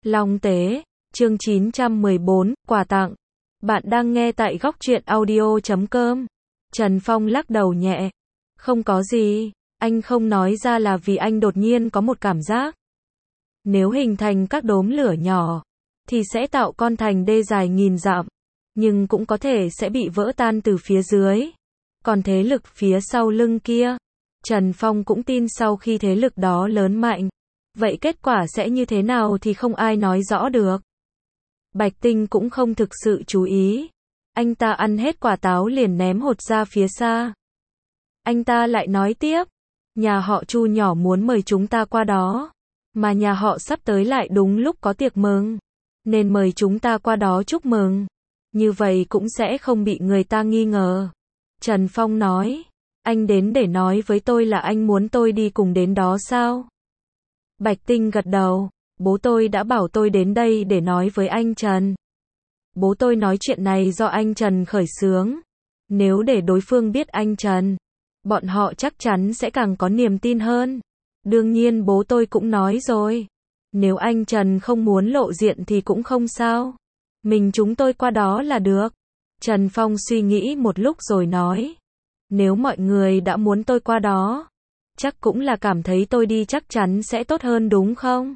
Long Tế, chương 914, quà tặng. Bạn đang nghe tại góc truyện audio.com. Trần Phong lắc đầu nhẹ. Không có gì, anh không nói ra là vì anh đột nhiên có một cảm giác. Nếu hình thành các đốm lửa nhỏ, thì sẽ tạo con thành đê dài nghìn dặm, nhưng cũng có thể sẽ bị vỡ tan từ phía dưới. Còn thế lực phía sau lưng kia, Trần Phong cũng tin sau khi thế lực đó lớn mạnh, vậy kết quả sẽ như thế nào thì không ai nói rõ được. Bạch Tinh cũng không thực sự chú ý. Anh ta ăn hết quả táo liền ném hột ra phía xa. Anh ta lại nói tiếp, nhà họ Chu nhỏ muốn mời chúng ta qua đó, mà nhà họ sắp tới lại đúng lúc có tiệc mừng, nên mời chúng ta qua đó chúc mừng. Như vậy cũng sẽ không bị người ta nghi ngờ. Trần Phong nói, anh đến để nói với tôi là anh muốn tôi đi cùng đến đó sao? Bạch Tinh gật đầu, bố tôi đã bảo tôi đến đây để nói với anh Trần. Bố tôi nói chuyện này do anh Trần khởi xướng. Nếu để đối phương biết anh Trần, bọn họ chắc chắn sẽ càng có niềm tin hơn. Đương nhiên bố tôi cũng nói rồi, nếu anh Trần không muốn lộ diện thì cũng không sao. Mình chúng tôi qua đó là được. Trần Phong suy nghĩ một lúc rồi nói, nếu mọi người đã muốn tôi qua đó, chắc cũng là cảm thấy tôi đi chắc chắn sẽ tốt hơn đúng không?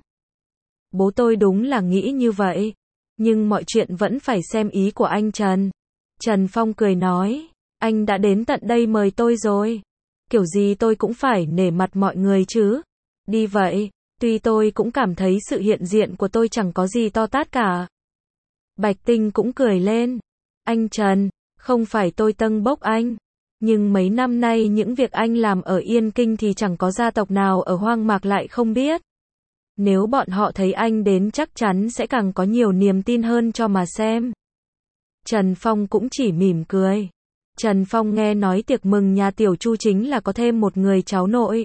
Bố tôi đúng là nghĩ như vậy, nhưng mọi chuyện vẫn phải xem ý của anh Trần. Trần Phong cười nói, anh đã đến tận đây mời tôi rồi, kiểu gì tôi cũng phải nể mặt mọi người chứ. Đi vậy, tuy tôi cũng cảm thấy sự hiện diện của tôi chẳng có gì to tát cả. Bạch Tinh cũng cười lên, anh Trần, không phải tôi tâng bốc anh, nhưng mấy năm nay những việc anh làm ở Yên Kinh thì chẳng có gia tộc nào ở Hoang Mạc lại không biết. Nếu bọn họ thấy anh đến chắc chắn sẽ càng có nhiều niềm tin hơn cho mà xem. Trần Phong cũng chỉ mỉm cười. Trần Phong nghe nói tiệc mừng nhà Tiểu Chu chính là có thêm một người cháu nội.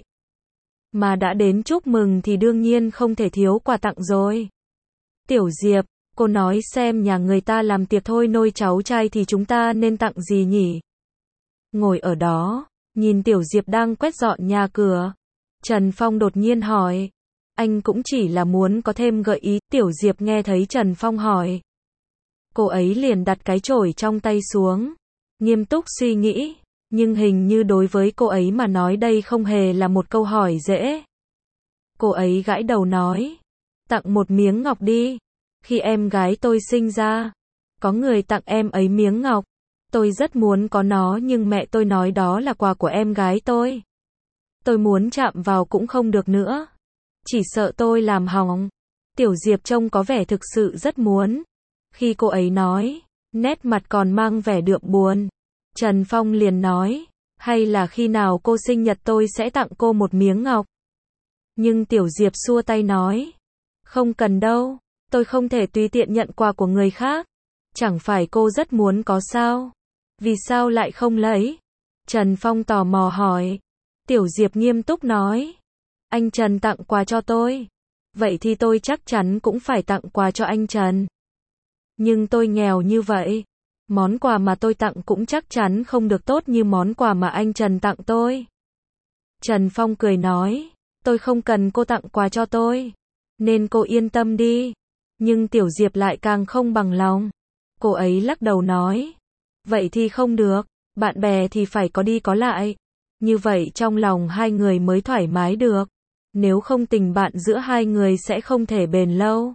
Mà đã đến chúc mừng thì đương nhiên không thể thiếu quà tặng rồi. Tiểu Diệp, cô nói xem nhà người ta làm tiệc thôi nôi cháu trai thì chúng ta nên tặng gì nhỉ? Ngồi ở đó, nhìn Tiểu Diệp đang quét dọn nhà cửa, Trần Phong đột nhiên hỏi. Anh cũng chỉ là muốn có thêm gợi ý. Tiểu Diệp nghe thấy Trần Phong hỏi, cô ấy liền đặt cái chổi trong tay xuống, nghiêm túc suy nghĩ, nhưng hình như đối với cô ấy mà nói đây không hề là một câu hỏi dễ. Cô ấy gãi đầu nói, tặng một miếng ngọc đi. Khi em gái tôi sinh ra, có người tặng em ấy miếng ngọc. Tôi rất muốn có nó nhưng mẹ tôi nói đó là quà của em gái tôi. Tôi muốn chạm vào cũng không được nữa. Chỉ sợ tôi làm hỏng. Tiểu Diệp trông có vẻ thực sự rất muốn. Khi cô ấy nói, nét mặt còn mang vẻ đượm buồn. Trần Phong liền nói, hay là khi nào cô sinh nhật tôi sẽ tặng cô một miếng ngọc. Nhưng Tiểu Diệp xua tay nói, không cần đâu, tôi không thể tùy tiện nhận quà của người khác. Chẳng phải cô rất muốn có sao? Vì sao lại không lấy? Trần Phong tò mò hỏi. Tiểu Diệp nghiêm túc nói, anh Trần tặng quà cho tôi, vậy thì tôi chắc chắn cũng phải tặng quà cho anh Trần. Nhưng tôi nghèo như vậy, món quà mà tôi tặng cũng chắc chắn không được tốt như món quà mà anh Trần tặng tôi. Trần Phong cười nói, tôi không cần cô tặng quà cho tôi, nên cô yên tâm đi. Nhưng Tiểu Diệp lại càng không bằng lòng. Cô ấy lắc đầu nói, vậy thì không được, bạn bè thì phải có đi có lại. Như vậy trong lòng hai người mới thoải mái được. Nếu không tình bạn giữa hai người sẽ không thể bền lâu.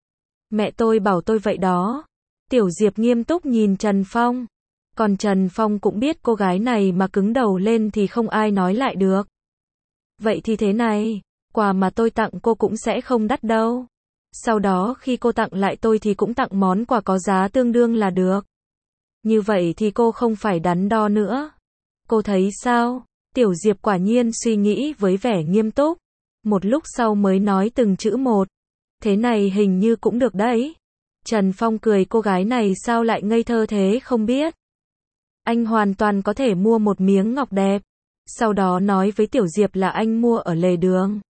Mẹ tôi bảo tôi vậy đó. Tiểu Diệp nghiêm túc nhìn Trần Phong. Còn Trần Phong cũng biết cô gái này mà cứng đầu lên thì không ai nói lại được. Vậy thì thế này, quà mà tôi tặng cô cũng sẽ không đắt đâu. Sau đó khi cô tặng lại tôi thì cũng tặng món quà có giá tương đương là được. Như vậy thì cô không phải đắn đo nữa. Cô thấy sao? Tiểu Diệp quả nhiên suy nghĩ với vẻ nghiêm túc. Một lúc sau mới nói từng chữ một. Thế này hình như cũng được đấy. Trần Phong cười, cô gái này sao lại ngây thơ thế không biết. Anh hoàn toàn có thể mua một miếng ngọc đẹp. Sau đó nói với Tiểu Diệp là anh mua ở lề đường.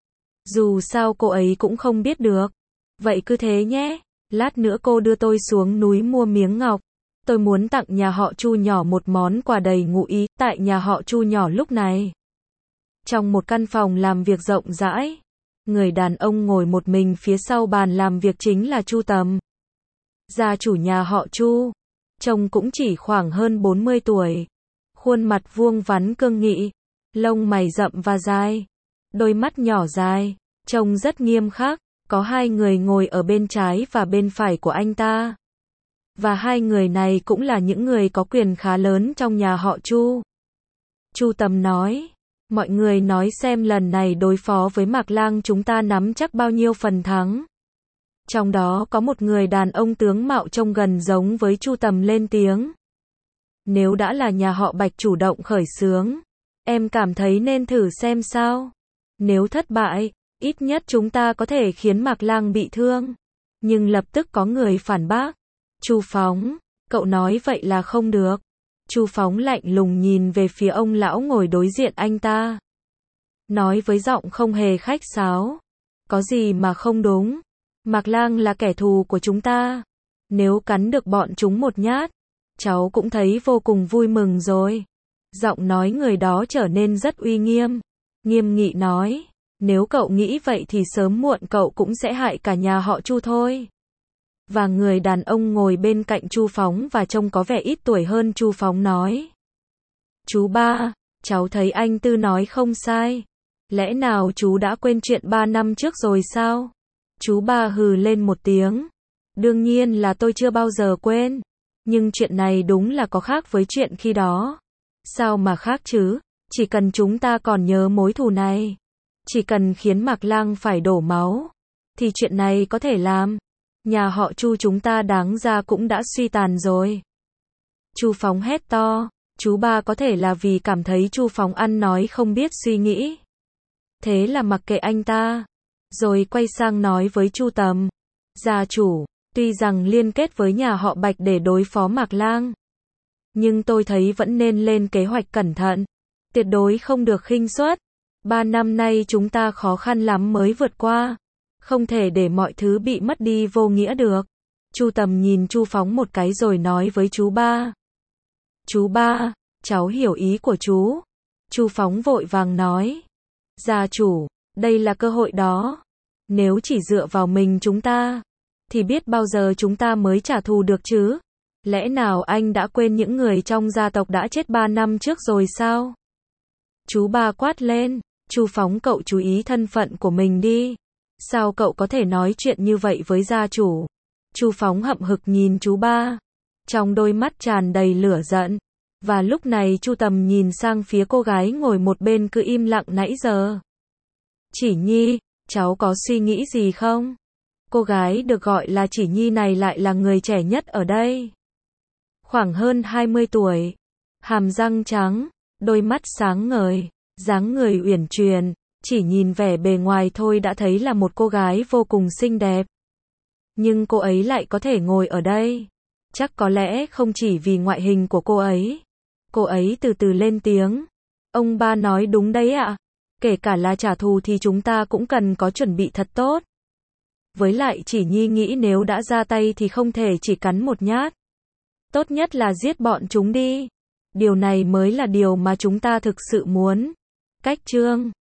Dù sao cô ấy cũng không biết được. Vậy cứ thế nhé. Lát nữa cô đưa tôi xuống núi mua miếng ngọc. Tôi muốn tặng nhà họ Chu nhỏ một món quà đầy ngụ ý. Tại nhà họ Chu nhỏ lúc này, trong một căn phòng làm việc rộng rãi, Người đàn ông ngồi một mình phía sau bàn làm việc chính là Chu Tầm. Gia chủ nhà họ Chu, trông cũng chỉ khoảng hơn 40 tuổi. Khuôn mặt vuông vắn cương nghị, lông mày rậm và dài, đôi mắt nhỏ dài, trông rất nghiêm khắc. Có hai người ngồi ở bên trái và bên phải của anh ta. Và hai người này cũng là những người có quyền khá lớn trong nhà họ Chu. Chu Tầm nói, mọi người nói xem lần này đối phó với Mạc Lang chúng ta nắm chắc bao nhiêu phần thắng. Trong đó có một người đàn ông tướng mạo trông gần giống với Chu Tầm lên tiếng. Nếu đã là nhà họ Bạch chủ động khởi xướng, em cảm thấy nên thử xem sao. Nếu thất bại, ít nhất chúng ta có thể khiến Mạc Lang bị thương. Nhưng lập tức có người phản bác. Chu Phóng, cậu nói vậy là không được. Chu Phóng lạnh lùng nhìn về phía ông lão ngồi đối diện anh ta. Nói với giọng không hề khách sáo. Có gì mà không đúng. Mạc Lang là kẻ thù của chúng ta. Nếu cắn được bọn chúng một nhát, cháu cũng thấy vô cùng vui mừng rồi. Giọng nói người đó trở nên rất uy nghiêm. Nghiêm nghị nói, nếu cậu nghĩ vậy thì sớm muộn cậu cũng sẽ hại cả nhà họ Chu thôi. Và người đàn ông ngồi bên cạnh Chu Phóng và trông có vẻ ít tuổi hơn Chu Phóng nói. Chú ba, cháu thấy anh Tư nói không sai. Lẽ nào chú đã quên chuyện 3 năm trước rồi sao? Chú ba hừ lên một tiếng. Đương nhiên là tôi chưa bao giờ quên. Nhưng chuyện này đúng là có khác với chuyện khi đó. Sao mà khác chứ? Chỉ cần chúng ta còn nhớ mối thù này, chỉ cần khiến Mạc Lang phải đổ máu, thì chuyện này có thể làm. Nhà họ Chu chúng ta đáng ra cũng đã suy tàn rồi. Chu Phóng hét to. Chú ba có thể là vì cảm thấy Chu Phóng ăn nói không biết suy nghĩ. Thế là mặc kệ anh ta. Rồi quay sang nói với Chu Tầm. Gia chủ, tuy rằng liên kết với nhà họ Bạch để đối phó Mạc Lang, nhưng tôi thấy vẫn nên lên kế hoạch cẩn thận. Tuyệt đối không được khinh suất. 3 năm nay chúng ta khó khăn lắm mới vượt qua. Không thể để mọi thứ bị mất đi vô nghĩa được. Chu Tầm nhìn Chu Phóng một cái rồi nói với chú ba. Chú ba, cháu hiểu ý của chú. Chu Phóng vội vàng nói. Gia chủ, đây là cơ hội đó. Nếu chỉ dựa vào mình chúng ta, thì biết bao giờ chúng ta mới trả thù được chứ? Lẽ nào anh đã quên những người trong gia tộc đã chết 3 năm trước rồi sao? Chú ba quát lên. Chu Phóng, cậu chú ý thân phận của mình đi. Sao cậu có thể nói chuyện như vậy với gia chủ? Chu Phóng hậm hực nhìn chú ba, trong đôi mắt tràn đầy lửa giận. Và lúc này Chu Tầm nhìn sang phía cô gái ngồi một bên cứ im lặng nãy giờ. Chỉ Nhi, cháu có suy nghĩ gì không? Cô gái được gọi là Chỉ Nhi này lại là người trẻ nhất ở đây. Khoảng hơn 20 tuổi, hàm răng trắng, đôi mắt sáng ngời, dáng người uyển chuyển, chỉ nhìn vẻ bề ngoài thôi đã thấy là một cô gái vô cùng xinh đẹp. Nhưng cô ấy lại có thể ngồi ở đây. Chắc có lẽ không chỉ vì ngoại hình của cô ấy. Cô ấy từ từ lên tiếng. Ông ba nói đúng đấy ạ. Kể cả là trả thù thì chúng ta cũng cần có chuẩn bị thật tốt. Với lại Chỉ Nhi nghĩ nếu đã ra tay thì không thể chỉ cắn một nhát. Tốt nhất là giết bọn chúng đi. Điều này mới là điều mà chúng ta thực sự muốn. Cách chương